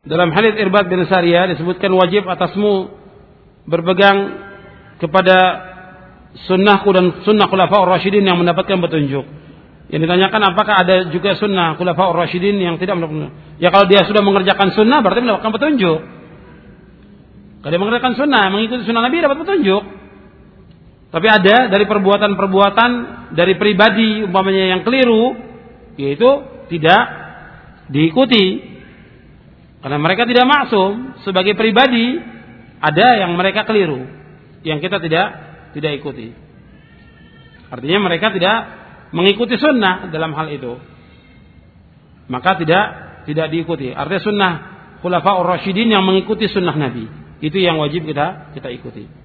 Dalam hadits Irbad bin Sariyah disebutkan wajib atasmu berpegang kepada sunnahku dan sunnah khulafaur rasyidin yang mendapatkan petunjuk. Yang ditanyakan apakah ada juga sunnah khulafaur rasyidin yang tidak mendapatkan petunjuk. Ya kalau dia sudah mengerjakan sunnah berarti mendapatkan petunjuk. Kalau dia mengerjakan sunnah, mengikuti sunnah Nabi dapat petunjuk. Tapi ada dari perbuatan-perbuatan dari pribadi umpamanya yang keliru, yaitu tidak diikuti. Karena mereka tidak maksum, sebagai pribadi ada yang mereka keliru, yang kita tidak ikuti. Artinya mereka tidak mengikuti sunnah dalam hal itu, maka tidak diikuti. Artinya sunnah khulafaur rasyidin yang mengikuti sunnah Nabi, itu yang wajib kita ikuti.